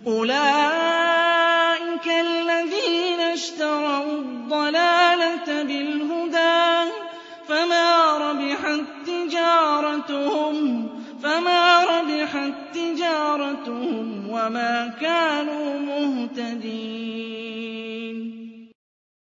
أُولَٰئِكَ الَّذِينَ اشْتَرَوُا الضَّلَالَةَ بِالْهُدَىٰ فَمَا رَبِحَت تِّجَارَتُهُمْ وَمَا كَانُوا مُهْتَدِينَ